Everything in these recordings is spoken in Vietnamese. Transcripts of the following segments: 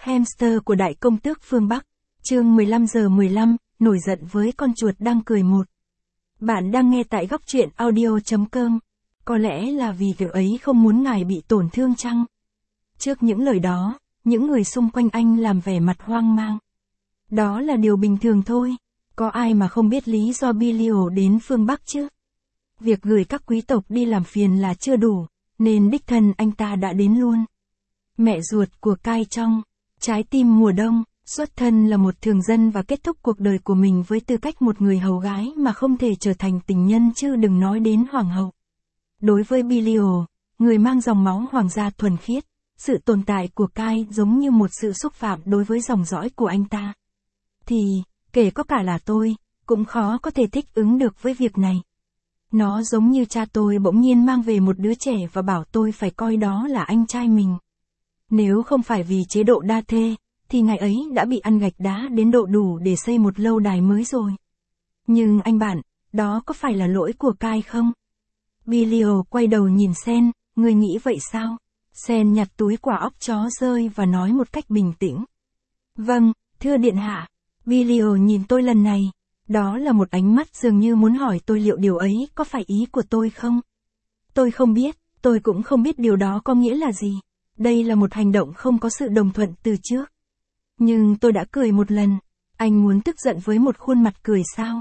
Hamster của Đại Công Tước phương Bắc. Chương 15:15, nổi giận với con chuột đang cười một. Bạn đang nghe tại góc truyện audio.com. Có lẽ là vì việc ấy không muốn ngài bị tổn thương chăng? Trước những lời đó, những người xung quanh anh làm vẻ mặt hoang mang. Đó là điều bình thường thôi. Có ai mà không biết lý do Bilio đến phương Bắc chứ? Việc gửi các quý tộc đi làm phiền là chưa đủ, nên đích thân anh ta đã đến luôn. Mẹ ruột của Kai Trong, trái tim mùa đông, xuất thân là một thường dân và kết thúc cuộc đời của mình với tư cách một người hầu gái mà không thể trở thành tình nhân chứ đừng nói đến hoàng hậu. Đối với Bilio, người mang dòng máu hoàng gia thuần khiết, sự tồn tại của Kai giống như một sự xúc phạm đối với dòng dõi của anh ta. Thì, kể có cả là tôi, cũng khó có thể thích ứng được với việc này. Nó giống như cha tôi bỗng nhiên mang về một đứa trẻ và bảo tôi phải coi đó là anh trai mình. Nếu không phải vì chế độ đa thê, thì ngày ấy đã bị ăn gạch đá đến độ đủ để xây một lâu đài mới rồi. Nhưng anh bạn, đó có phải là lỗi của Kai không? Bilio quay đầu nhìn Sen, người nghĩ vậy sao? Sen nhặt túi quả óc chó rơi và nói một cách bình tĩnh. Vâng, thưa điện hạ. Bilio nhìn tôi lần này. Đó là một ánh mắt dường như muốn hỏi tôi liệu điều ấy có phải ý của tôi không? Tôi không biết, tôi cũng không biết điều đó có nghĩa là gì. Đây là một hành động không có sự đồng thuận từ trước. Nhưng tôi đã cười một lần. Anh muốn tức giận với một khuôn mặt cười sao?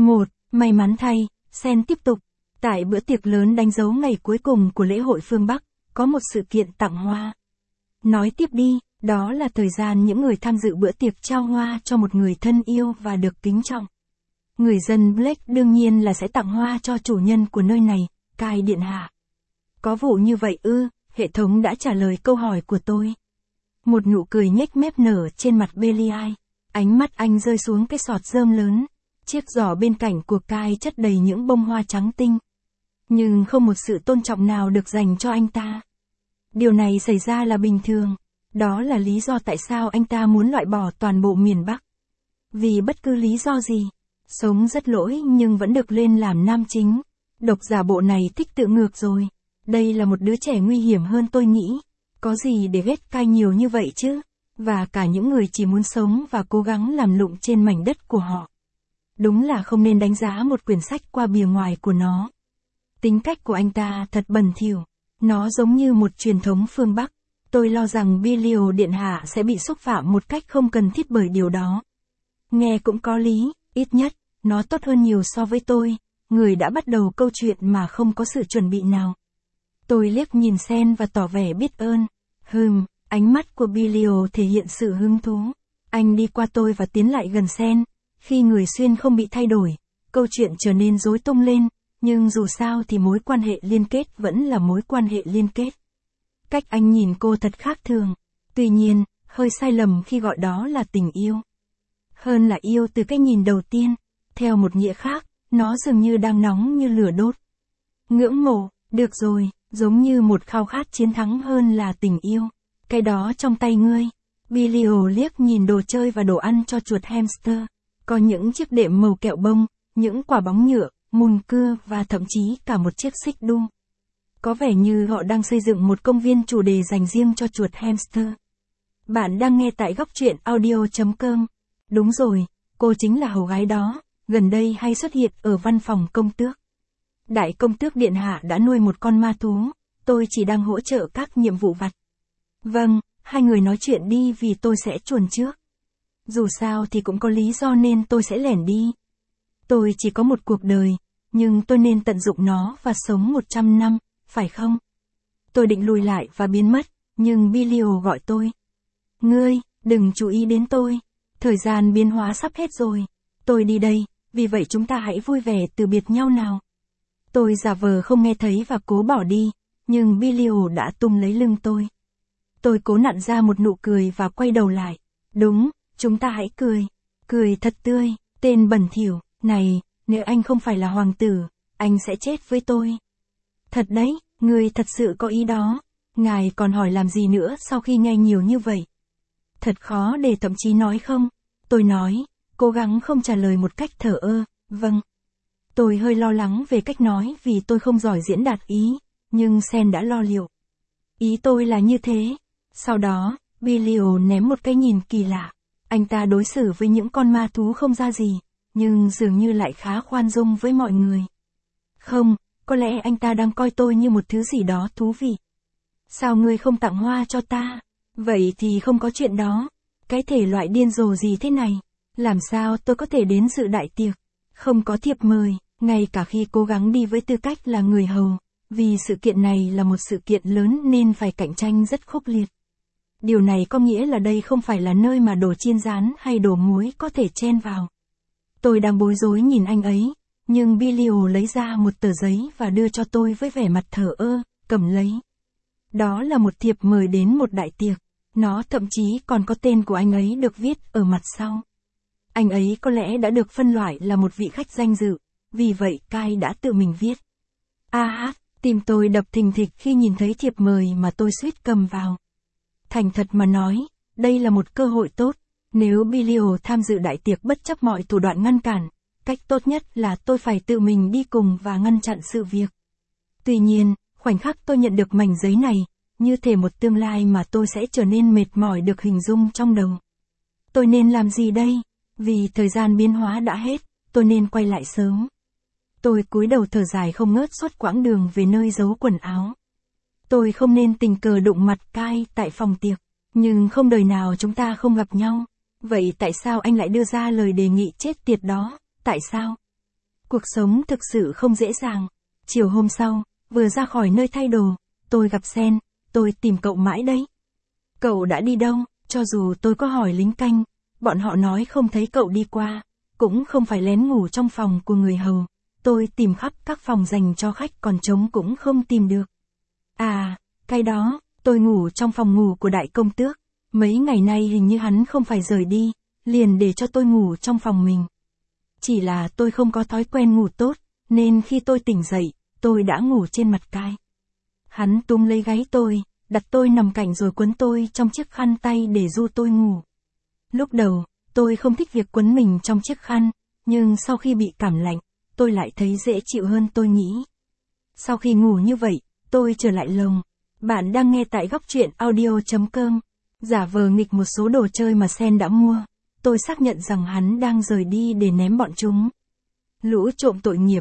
May mắn thay, Sen tiếp tục. Tại bữa tiệc lớn đánh dấu ngày cuối cùng của lễ hội phương Bắc, có một sự kiện tặng hoa. Nói tiếp đi, đó là thời gian những người tham dự bữa tiệc trao hoa cho một người thân yêu và được kính trọng. Người dân Blake đương nhiên là sẽ tặng hoa cho chủ nhân của nơi này, Kai điện hạ. Có vụ như vậy ư? Hệ thống đã trả lời câu hỏi của tôi. Một nụ cười nhếch mép nở trên mặt Belial. Ánh mắt anh rơi xuống cái sọt rơm lớn. Chiếc giỏ bên cạnh của Kai chất đầy những bông hoa trắng tinh. Nhưng không một sự tôn trọng nào được dành cho anh ta. Điều này xảy ra là bình thường. Đó là lý do tại sao anh ta muốn loại bỏ toàn bộ miền Bắc. Vì bất cứ lý do gì. Sống rất lỗi nhưng vẫn được lên làm nam chính. Độc giả bộ này thích tự ngược rồi. Đây là một đứa trẻ nguy hiểm hơn tôi nghĩ. Có gì để ghét Kai nhiều như vậy chứ? Và cả những người chỉ muốn sống và cố gắng làm lụng trên mảnh đất của họ. Đúng là không nên đánh giá một quyển sách qua bìa ngoài của nó. Tính cách của anh ta thật bẩn thỉu. Nó giống như một truyền thống phương Bắc. Tôi lo rằng Bilio điện hạ sẽ bị xúc phạm một cách không cần thiết bởi điều đó. Nghe cũng có lý, ít nhất, nó tốt hơn nhiều so với tôi, người đã bắt đầu câu chuyện mà không có sự chuẩn bị nào. Tôi liếc nhìn Sen và tỏ vẻ biết ơn. Ánh mắt của Bilio thể hiện sự hứng thú. Anh đi qua tôi và tiến lại gần Sen. Khi người xuyên không bị thay đổi, câu chuyện trở nên rối tung lên, nhưng dù sao thì mối quan hệ liên kết vẫn là mối quan hệ liên kết. Cách anh nhìn cô thật khác thường. Tuy nhiên, hơi sai lầm khi gọi đó là tình yêu. Hơn là yêu từ cái nhìn đầu tiên. Theo một nghĩa khác, nó dường như đang nóng như lửa đốt. Ngưỡng mộ, được rồi, giống như một khao khát chiến thắng hơn là tình yêu. Cái đó trong tay ngươi. Bilio liếc nhìn đồ chơi và đồ ăn cho chuột hamster. Có những chiếc đệm màu kẹo bông, những quả bóng nhựa, mùn cưa và thậm chí cả một chiếc xích đu. Có vẻ như họ đang xây dựng một công viên chủ đề dành riêng cho chuột hamster. Bạn đang nghe tại góc truyện audio.com. Đúng rồi, cô chính là hầu gái đó, gần đây hay xuất hiện ở văn phòng công tước. Đại công tước điện hạ đã nuôi một con ma thú, tôi chỉ đang hỗ trợ các nhiệm vụ vặt. Vâng, hai người nói chuyện đi vì tôi sẽ chuồn trước. Dù sao thì cũng có lý do nên tôi sẽ lẻn đi. Tôi chỉ có một cuộc đời, nhưng tôi nên tận dụng nó và sống 100 năm, phải không? Tôi định lùi lại và biến mất, nhưng Bilio gọi tôi. Ngươi, đừng chú ý đến tôi. Thời gian biến hóa sắp hết rồi. Tôi đi đây, vì vậy chúng ta hãy vui vẻ từ biệt nhau nào. Tôi giả vờ không nghe thấy và cố bỏ đi, nhưng Bilio đã tung lấy lưng tôi. Tôi cố nặn ra một nụ cười và quay đầu lại. Đúng, chúng ta hãy cười. Cười thật tươi, tên bẩn thỉu. Này, nếu anh không phải là hoàng tử, anh sẽ chết với tôi. Thật đấy, người thật sự có ý đó. Ngài còn hỏi làm gì nữa sau khi nghe nhiều như vậy? Thật khó để thậm chí nói không? Tôi nói, cố gắng không trả lời một cách thờ ơ, vâng. Tôi hơi lo lắng về cách nói vì tôi không giỏi diễn đạt ý, nhưng Sen đã lo liệu. Ý tôi là như thế. Sau đó, Bilio ném một cái nhìn kỳ lạ. Anh ta đối xử với những con ma thú không ra gì, nhưng dường như lại khá khoan dung với mọi người. Không, có lẽ anh ta đang coi tôi như một thứ gì đó thú vị. Sao ngươi không tặng hoa cho ta? Vậy thì không có chuyện đó. Cái thể loại điên rồ gì thế này? Làm sao tôi có thể đến dự đại tiệc? Không có thiệp mời, ngay cả khi cố gắng đi với tư cách là người hầu. Vì sự kiện này là một sự kiện lớn nên phải cạnh tranh rất khốc liệt. Điều này có nghĩa là đây không phải là nơi mà đồ chiên rán hay đồ muối có thể chen vào. Tôi đang bối rối nhìn anh ấy, nhưng Bilio lấy ra một tờ giấy và đưa cho tôi với vẻ mặt thờ ơ, cầm lấy. Đó là một thiệp mời đến một đại tiệc. Nó thậm chí còn có tên của anh ấy được viết ở mặt sau. Anh ấy có lẽ đã được phân loại là một vị khách danh dự, vì vậy Kai đã tự mình viết. Tim tôi đập thình thịch khi nhìn thấy thiệp mời mà tôi suýt cầm vào. Thành thật mà nói, đây là một cơ hội tốt. Nếu Bilio tham dự đại tiệc bất chấp mọi thủ đoạn ngăn cản, cách tốt nhất là tôi phải tự mình đi cùng và ngăn chặn sự việc. Tuy nhiên, khoảnh khắc tôi nhận được mảnh giấy này, như thể một tương lai mà tôi sẽ trở nên mệt mỏi được hình dung trong đầu. Tôi nên làm gì đây? Vì thời gian biến hóa đã hết, tôi nên quay lại sớm. Tôi cúi đầu thở dài không ngớt suốt quãng đường về nơi giấu quần áo. Tôi không nên tình cờ đụng mặt Kai tại phòng tiệc, nhưng không đời nào chúng ta không gặp nhau. Vậy tại sao anh lại đưa ra lời đề nghị chết tiệt đó? Tại sao? Cuộc sống thực sự không dễ dàng. Chiều hôm sau, vừa ra khỏi nơi thay đồ, tôi gặp Sen. Tôi tìm cậu mãi đấy. Cậu đã đi đâu? Cho dù tôi có hỏi lính canh, bọn họ nói không thấy cậu đi qua, cũng không phải lén ngủ trong phòng của người hầu. Tôi tìm khắp các phòng dành cho khách còn trống cũng không tìm được. Cái đó, tôi ngủ trong phòng ngủ của đại công tước. Mấy ngày nay hình như hắn không phải rời đi, liền để cho tôi ngủ trong phòng mình. Chỉ là tôi không có thói quen ngủ tốt, nên khi tôi tỉnh dậy, tôi đã ngủ trên mặt Kai. Hắn túm lấy gáy tôi, đặt tôi nằm cạnh rồi quấn tôi trong chiếc khăn tay để ru tôi ngủ. Lúc đầu, tôi không thích việc quấn mình trong chiếc khăn, nhưng sau khi bị cảm lạnh, tôi lại thấy dễ chịu hơn tôi nghĩ. Sau khi ngủ như vậy, tôi trở lại lồng. Bạn đang nghe tại góc truyện audio.com. Giả vờ nghịch một số đồ chơi mà Sen đã mua. Tôi xác nhận rằng hắn đang rời đi để ném bọn chúng. Lũ trộm tội nghiệp,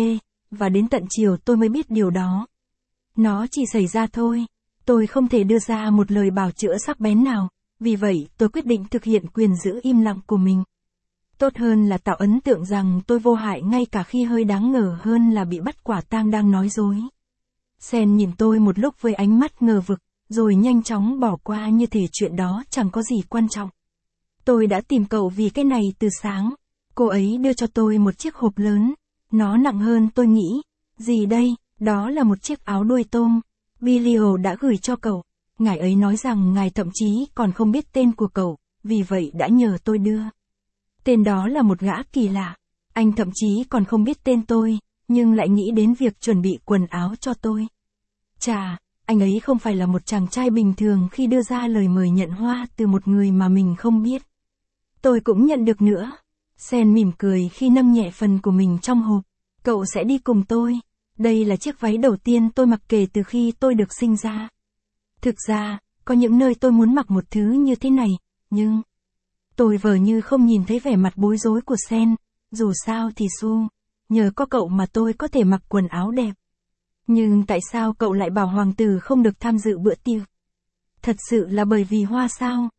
và đến tận chiều tôi mới biết điều đó. Nó chỉ xảy ra thôi. Tôi không thể đưa ra một lời bào chữa sắc bén nào, vì vậy tôi quyết định thực hiện quyền giữ im lặng của mình. Tốt hơn là tạo ấn tượng rằng tôi vô hại ngay cả khi hơi đáng ngờ hơn là bị bắt quả tang đang nói dối. Sen nhìn tôi một lúc với ánh mắt ngờ vực, rồi nhanh chóng bỏ qua như thể chuyện đó chẳng có gì quan trọng. Tôi đã tìm cậu vì cái này từ sáng. Cô ấy đưa cho tôi một chiếc hộp lớn. Nó nặng hơn tôi nghĩ. Gì đây? Đó là một chiếc áo đuôi tôm. Bilio đã gửi cho cậu. Ngài ấy nói rằng ngài thậm chí còn không biết tên của cậu, vì vậy đã nhờ tôi đưa. Tên đó là một gã kỳ lạ. Anh thậm chí còn không biết tên tôi, nhưng lại nghĩ đến việc chuẩn bị quần áo cho tôi. Chà, anh ấy không phải là một chàng trai bình thường khi đưa ra lời mời nhận hoa từ một người mà mình không biết. Tôi cũng nhận được nữa. Sen mỉm cười khi nâng nhẹ phần của mình trong hộp. Cậu sẽ đi cùng tôi. Đây là chiếc váy đầu tiên tôi mặc kể từ khi tôi được sinh ra. Thực ra, có những nơi tôi muốn mặc một thứ như thế này, nhưng... Tôi vờ như không nhìn thấy vẻ mặt bối rối của Sen. Dù sao thì nhờ có cậu mà tôi có thể mặc quần áo đẹp. Nhưng tại sao cậu lại bảo hoàng tử không được tham dự bữa tiệc? Thật sự là bởi vì hoa sao?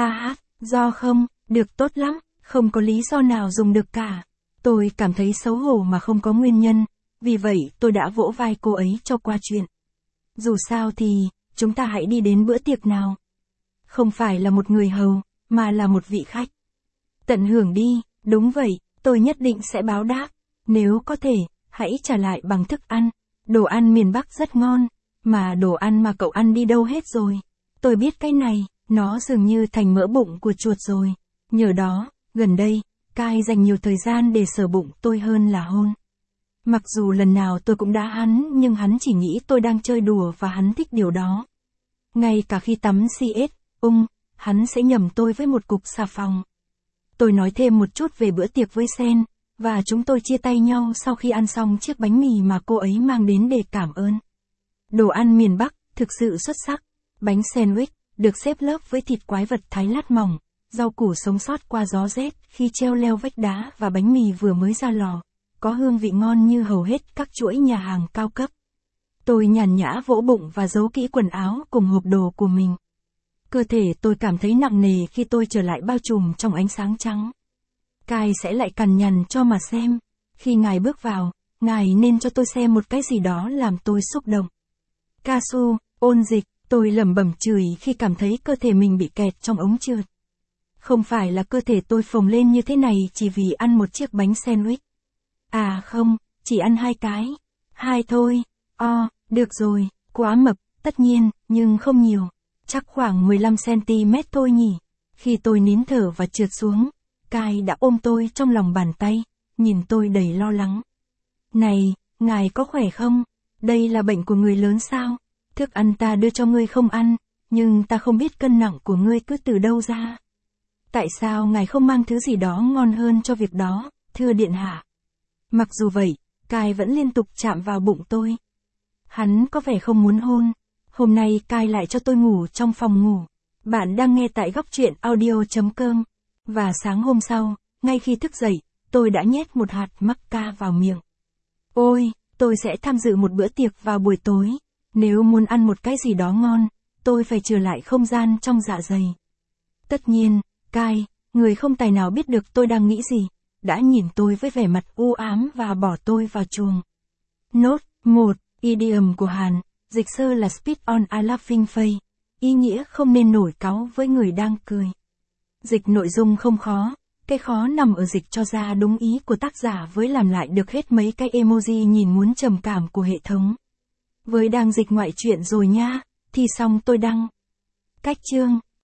Do không, được tốt lắm, không có lý do nào dùng được cả. Tôi cảm thấy xấu hổ mà không có nguyên nhân, vì vậy tôi đã vỗ vai cô ấy cho qua chuyện. Dù sao thì, chúng ta hãy đi đến bữa tiệc nào. Không phải là một người hầu, mà là một vị khách. Tận hưởng đi, đúng vậy, tôi nhất định sẽ báo đáp. Nếu có thể, hãy trả lại bằng thức ăn. Đồ ăn miền Bắc rất ngon, mà đồ ăn mà cậu ăn đi đâu hết rồi. Tôi biết cái này, nó dường như thành mỡ bụng của chuột rồi. Nhờ đó, gần đây, Kai dành nhiều thời gian để sờ bụng tôi hơn là hôn. Mặc dù lần nào tôi cũng đá hắn, nhưng hắn chỉ nghĩ tôi đang chơi đùa và hắn thích điều đó. Ngay cả khi tắm CS, hắn sẽ nhầm tôi với một cục xà phòng. Tôi nói thêm một chút về bữa tiệc với Sen, và chúng tôi chia tay nhau sau khi ăn xong chiếc bánh mì mà cô ấy mang đến để cảm ơn. Đồ ăn miền Bắc, thực sự xuất sắc. Bánh sandwich, được xếp lớp với thịt quái vật thái lát mỏng, rau củ sống sót qua gió rét khi treo leo vách đá và bánh mì vừa mới ra lò, có hương vị ngon như hầu hết các chuỗi nhà hàng cao cấp. Tôi nhàn nhã vỗ bụng và giấu kỹ quần áo cùng hộp đồ của mình. Cơ thể tôi cảm thấy nặng nề khi tôi trở lại bao trùm trong ánh sáng trắng. Kai sẽ lại cằn nhằn cho mà xem. Khi ngài bước vào, ngài nên cho tôi xem một cái gì đó làm tôi xúc động. Casu, ôn dịch, tôi lẩm bẩm chửi khi cảm thấy cơ thể mình bị kẹt trong ống trượt. Không phải là cơ thể tôi phồng lên như thế này chỉ vì ăn một chiếc bánh sandwich. À không, chỉ ăn 2 cái. 2 thôi. Được rồi, quá mập, tất nhiên, nhưng không nhiều. Chắc khoảng 15cm thôi nhỉ. Khi tôi nín thở và trượt xuống, Kai đã ôm tôi trong lòng bàn tay, nhìn tôi đầy lo lắng. Này, ngài có khỏe không? Đây là bệnh của người lớn sao? Thức ăn ta đưa cho ngươi không ăn, nhưng ta không biết cân nặng của ngươi cứ từ đâu ra. Tại sao ngài không mang thứ gì đó ngon hơn cho việc đó, thưa điện hạ? Mặc dù vậy, Kai vẫn liên tục chạm vào bụng tôi. Hắn có vẻ không muốn hôn. Hôm nay Kai lại cho tôi ngủ trong phòng ngủ. Bạn đang nghe tại góc truyện audio.com. Và sáng hôm sau, ngay khi thức dậy, tôi đã nhét một hạt macca vào miệng. Ôi, tôi sẽ tham dự một bữa tiệc vào buổi tối. Nếu muốn ăn một cái gì đó ngon, tôi phải trở lại không gian trong dạ dày. Tất nhiên, Kai, người không tài nào biết được tôi đang nghĩ gì, đã nhìn tôi với vẻ mặt u ám và bỏ tôi vào chuồng. Nốt 1. Idiom của Hàn, dịch sơ là spit on a laughing face, ý nghĩa không nên nổi cáu với người đang cười. Dịch nội dung không khó, cái khó nằm ở dịch cho ra đúng ý của tác giả với làm lại được hết mấy cái emoji nhìn muốn trầm cảm của hệ thống. Với đang dịch ngoại truyện rồi nha, thì xong tôi đăng. Cách chương